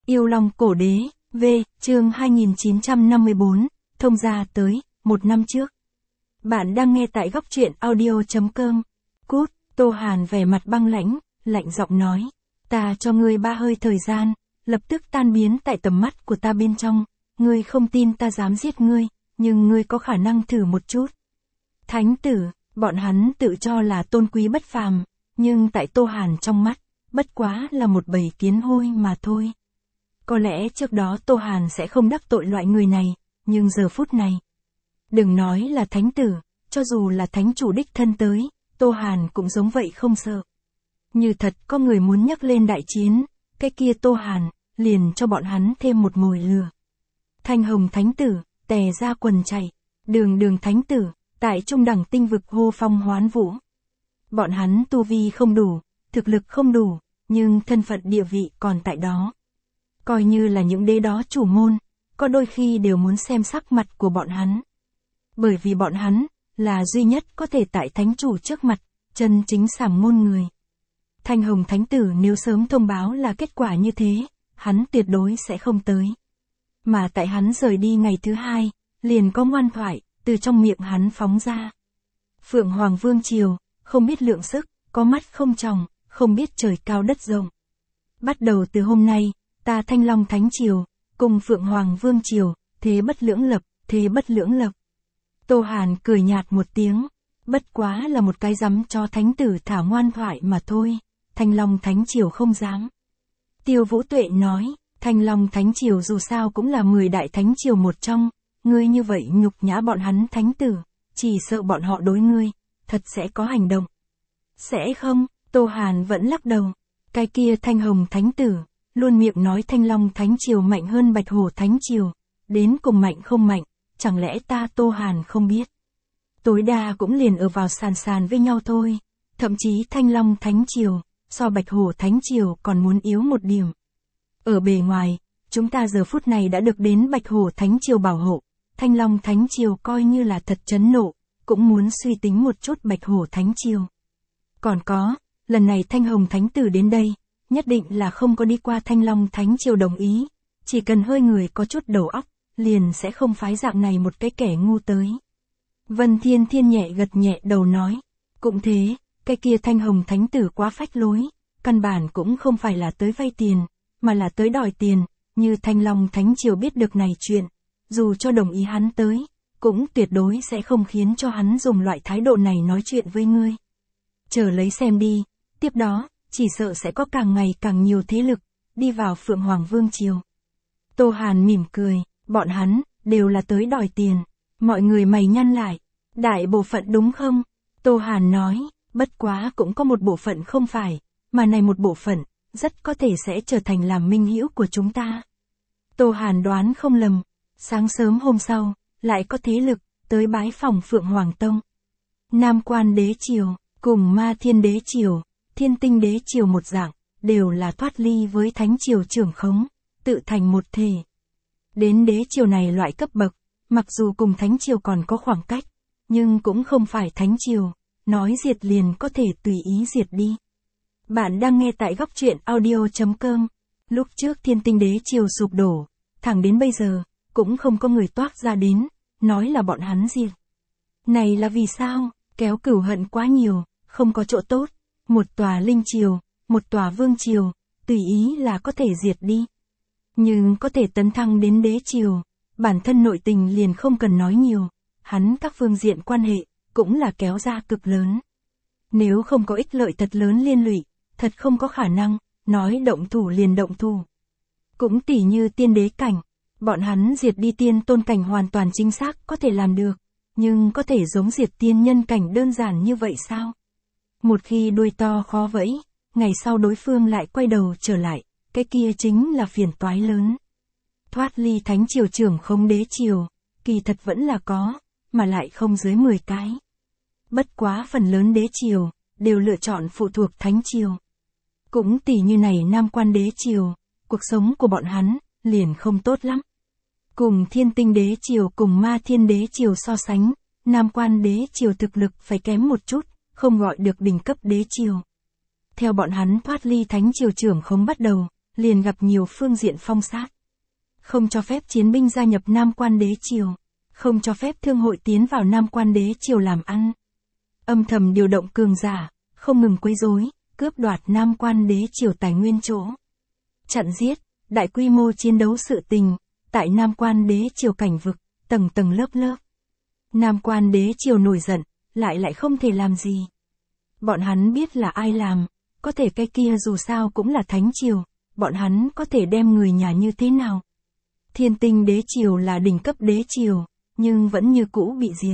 Yêu Long Cổ Đế, V, chương 2954, thông gia tới, 1 năm trước. Bạn đang nghe tại góc truyện audio.com. Cút, Tô Hàn vẻ mặt băng lãnh, lạnh giọng nói. Ta cho ngươi 3 hơi thời gian, lập tức tan biến tại tầm mắt của ta bên trong. Ngươi không tin ta dám giết ngươi, nhưng ngươi có khả năng thử một chút. Thánh tử, bọn hắn tự cho là tôn quý bất phàm, nhưng tại Tô Hàn trong mắt, bất quá là một bầy kiến hôi mà thôi. Có lẽ trước đó Tô Hàn sẽ không đắc tội loại người này, nhưng giờ phút này. Đừng nói là thánh tử, cho dù là thánh chủ đích thân tới, Tô Hàn cũng giống vậy không sợ. Như thật có người muốn nhắc lên đại chiến, cái kia Tô Hàn, liền cho bọn hắn thêm một mồi lừa. Thanh Hồng thánh tử, tè ra quần chạy, đường thánh tử, tại trung đẳng tinh vực hô phong hoán vũ. Bọn hắn tu vi không đủ, thực lực không đủ, nhưng thân phận địa vị còn tại đó. Coi như là những đế đó chủ môn, có đôi khi đều muốn xem sắc mặt của bọn hắn. Bởi vì bọn hắn, là duy nhất có thể tại thánh chủ trước mặt, chân chính sảm ngôn người. Thanh Hồng thánh tử nếu sớm thông báo là kết quả như thế, hắn tuyệt đối sẽ không tới. Mà tại hắn rời đi ngày thứ 2, liền có ngoan thoại, từ trong miệng hắn phóng ra. Phượng Hoàng Vương Triều, không biết lượng sức, có mắt không tròng, không biết trời cao đất rộng. Bắt đầu từ hôm nay, ta Thanh Long Thánh Triều, cùng Phượng Hoàng Vương Triều, thế bất lưỡng lập, thế bất lưỡng lập. Tô Hàn cười nhạt một tiếng, bất quá là một cái rắm cho thánh tử thả ngoan thoại mà thôi, Thanh Long Thánh Triều không dám. Tiêu Vũ Tuệ nói, Thanh Long Thánh Triều dù sao cũng là 10 đại thánh triều một trong, ngươi như vậy nhục nhã bọn hắn thánh tử, chỉ sợ bọn họ đối ngươi, thật sẽ có hành động. Sẽ không, Tô Hàn vẫn lắc đầu, cái kia Thanh Hồng Thánh tử, luôn miệng nói Thanh Long Thánh Triều mạnh hơn Bạch Hổ Thánh Triều, đến cùng mạnh không mạnh, chẳng lẽ ta Tô Hàn không biết. Tối đa cũng liền ở vào sàn với nhau thôi, thậm chí Thanh Long Thánh Triều, so Bạch Hổ Thánh Triều còn muốn yếu một điểm. Ở bề ngoài, chúng ta giờ phút này đã được đến Bạch Hổ Thánh Triều bảo hộ, Thanh Long Thánh Triều coi như là thật chấn nộ, cũng muốn suy tính một chút Bạch Hổ Thánh Triều. Còn có, lần này Thanh Hồng Thánh Tử đến đây, nhất định là không có đi qua Thanh Long Thánh Triều đồng ý, chỉ cần hơi người có chút đầu óc, liền sẽ không phái dạng này một cái kẻ ngu tới. Vân Thiên Thiên nhẹ gật nhẹ đầu nói, cũng thế, cái kia Thanh Hồng Thánh Tử quá phách lối, căn bản cũng không phải là tới vay tiền, mà là tới đòi tiền, như Thanh Long Thánh Triều biết được này chuyện, dù cho đồng ý hắn tới, cũng tuyệt đối sẽ không khiến cho hắn dùng loại thái độ này nói chuyện với ngươi. Chờ lấy xem đi, tiếp đó, chỉ sợ sẽ có càng ngày càng nhiều thế lực, đi vào Phượng Hoàng Vương Triều. Tô Hàn mỉm cười, bọn hắn, đều là tới đòi tiền, mọi người mày nhăn lại, đại bộ phận đúng không? Tô Hàn nói, bất quá cũng có một bộ phận không phải, mà này một bộ phận, rất có thể sẽ trở thành làm minh hữu của chúng ta. Tô Hàn đoán không lầm, sáng sớm hôm sau, lại có thế lực, tới bái phòng Phượng Hoàng Tông. Nam Quan Đế Triều, cùng Ma Thiên Đế Triều, Thiên Tinh Đế Triều một dạng, đều là thoát ly với Thánh Triều trưởng khống, tự thành một thể. Đến Đế Triều này loại cấp bậc, mặc dù cùng Thánh Triều còn có khoảng cách, nhưng cũng không phải Thánh Triều, nói diệt liền có thể tùy ý diệt đi. Bạn đang nghe tại góc truyện audio.com, lúc trước Thiên Tinh Đế Triều sụp đổ, thẳng đến bây giờ, cũng không có người toát ra đến, nói là bọn hắn diệt. Này là vì sao? Kéo cửu hận quá nhiều, không có chỗ tốt, một tòa linh triều, một tòa vương triều, tùy ý là có thể diệt đi. Nhưng có thể tấn thăng đến đế triều, bản thân nội tình liền không cần nói nhiều, hắn các phương diện quan hệ, cũng là kéo ra cực lớn. Nếu không có ích lợi thật lớn liên lụy, thật không có khả năng, nói động thủ liền động thủ. Cũng tỉ như tiên đế cảnh, bọn hắn diệt đi tiên tôn cảnh hoàn toàn chính xác có thể làm được, nhưng có thể giống diệt tiên nhân cảnh đơn giản như vậy sao? Một khi đuôi to khó vẫy, ngày sau đối phương lại quay đầu trở lại, cái kia chính là phiền toái lớn. Thoát ly Thánh Triều trưởng không đế triều, kỳ thật vẫn là có, mà lại không dưới 10 cái. Bất quá phần lớn đế triều, đều lựa chọn phụ thuộc Thánh Triều. Cũng tỉ như này Nam Quan Đế Triều, cuộc sống của bọn hắn, liền không tốt lắm. Cùng Thiên Tinh Đế Triều cùng Ma Thiên Đế Triều so sánh, Nam Quan Đế Triều thực lực phải kém một chút, không gọi được đỉnh cấp đế triều. Theo bọn hắn thoát ly Thánh Triều trưởng không bắt đầu, liền gặp nhiều phương diện phong sát. Không cho phép chiến binh gia nhập Nam Quan Đế Triều, không cho phép thương hội tiến vào Nam Quan Đế Triều làm ăn. Âm thầm điều động cường giả, không ngừng quấy rối, cướp đoạt Nam Quan Đế Triều tài nguyên chỗ. Chặn giết, đại quy mô chiến đấu sự tình, tại Nam Quan Đế Triều cảnh vực, tầng tầng lớp lớp. Nam Quan Đế Triều nổi giận, lại không thể làm gì. Bọn hắn biết là ai làm, có thể cái kia dù sao cũng là Thánh Triều, bọn hắn có thể đem người nhà như thế nào. Thiên Tinh Đế Triều là đỉnh cấp đế triều, nhưng vẫn như cũ bị diệt.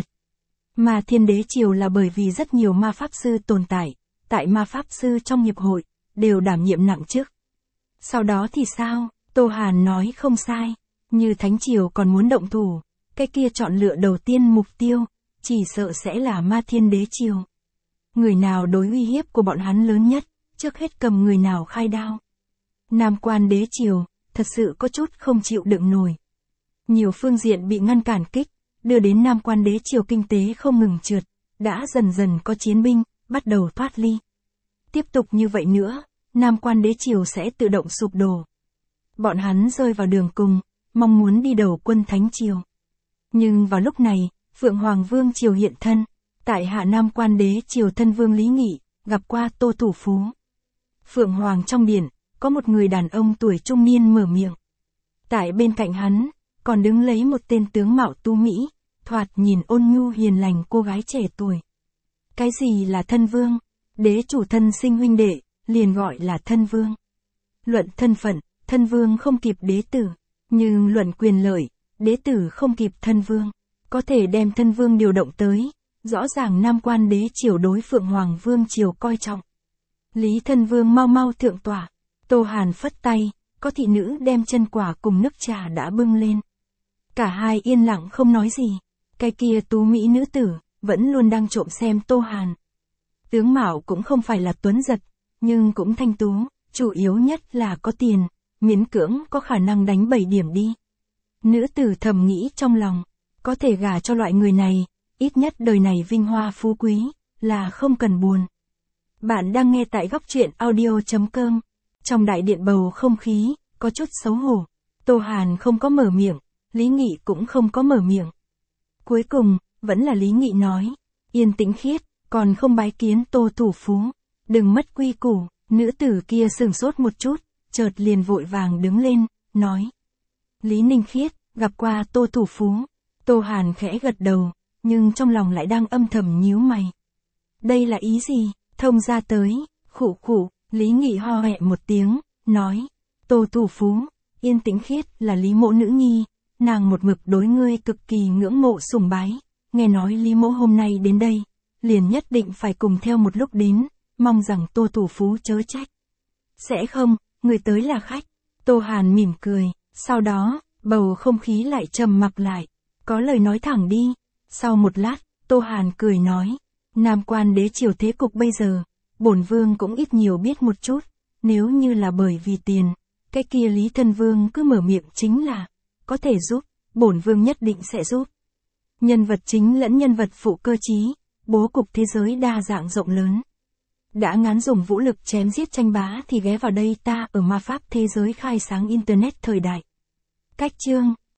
Mà Thiên Đế Triều là bởi vì rất nhiều ma pháp sư tồn tại ma pháp sư trong hiệp hội, đều đảm nhiệm nặng chức. Sau đó thì sao, Tô Hàn nói không sai, như Thánh Triều còn muốn động thủ, cái kia chọn lựa đầu tiên mục tiêu, chỉ sợ sẽ là Ma Thiên Đế Triều. Người nào đối uy hiếp của bọn hắn lớn nhất, trước hết cầm người nào khai đao. Nam Quan Đế Triều, thật sự có chút không chịu đựng nổi. Nhiều phương diện bị ngăn cản kích, đưa đến Nam Quan Đế Triều kinh tế không ngừng trượt, đã dần dần có chiến binh, bắt đầu thoát ly. Tiếp tục như vậy nữa, Nam Quan Đế Triều sẽ tự động sụp đổ. Bọn hắn rơi vào đường cùng, mong muốn đi đầu quân Thánh Triều. Nhưng vào lúc này, Phượng Hoàng Vương Triều hiện thân, tại hạ Nam Quan Đế Triều thân vương Lý Nghị, gặp qua Tô Thủ Phú. Phượng Hoàng trong điện, có một người đàn ông tuổi trung niên mở miệng. Tại bên cạnh hắn, còn đứng lấy một tên tướng mạo tu mỹ, thoạt nhìn ôn nhu hiền lành cô gái trẻ tuổi. Cái gì là thân vương? Đế chủ thân sinh huynh đệ, liền gọi là thân vương. Luận thân phận, thân vương không kịp đế tử, nhưng luận quyền lợi, đế tử không kịp thân vương. Có thể đem thân vương điều động tới, rõ ràng Nam Quan Đế Triều đối Phượng Hoàng Vương Triều coi trọng. Lý thân vương mau mau thượng tọa. Tô Hàn phất tay, có thị nữ đem chân quả cùng nước trà đã bưng lên. Cả hai yên lặng không nói gì. Cái kia tú mỹ nữ tử, vẫn luôn đang trộm xem Tô Hàn. Tướng mạo cũng không phải là tuấn giật, nhưng cũng thanh tú, chủ yếu nhất là có tiền, miễn cưỡng có khả năng đánh 7 điểm đi. Nữ tử thầm nghĩ trong lòng, có thể gả cho loại người này, ít nhất đời này vinh hoa phú quý, là không cần buồn. Bạn đang nghe tại góc truyện audio.com. Trong đại điện bầu không khí, có chút xấu hổ. Tô Hàn không có mở miệng, Lý Nghị cũng không có mở miệng. Cuối cùng, vẫn là Lý Nghị nói, yên tĩnh khiết, còn không bái kiến Tô Thủ Phú, đừng mất quy củ. Nữ tử kia sửng sốt một chút, chợt liền vội vàng đứng lên, nói. Lý Ninh Khiết, gặp qua Tô Thủ Phú. Tô Hàn khẽ gật đầu, nhưng trong lòng lại đang âm thầm nhíu mày. Đây là ý gì? Thông gia tới, khụ khụ. Lý Nghị ho hẹ một tiếng, nói. Tô Thủ Phú, yên tĩnh khiết là Lý mỗ nữ nhi, nàng một mực đối ngươi cực kỳ ngưỡng mộ sùng bái. Nghe nói Lý mỗ hôm nay đến đây, liền nhất định phải cùng theo một lúc đến, mong rằng Tô Thủ Phú chớ trách. Sẽ không, người tới là khách. Tô Hàn mỉm cười, sau đó, bầu không khí lại trầm mặc lại. Có lời nói thẳng đi. Sau một lát, Tô Hàn cười nói. Nam Quan Đế Triều thế cục bây giờ, bổn vương cũng ít nhiều biết một chút. Nếu như là bởi vì tiền, cái kia Lý thân vương cứ mở miệng chính là, có thể giúp, bổn vương nhất định sẽ giúp. Nhân vật chính lẫn nhân vật phụ cơ trí, bố cục thế giới đa dạng rộng lớn. Đã ngán dùng vũ lực chém giết tranh bá thì ghé vào đây ta ở ma pháp thế giới khai sáng Internet thời đại. Cách chương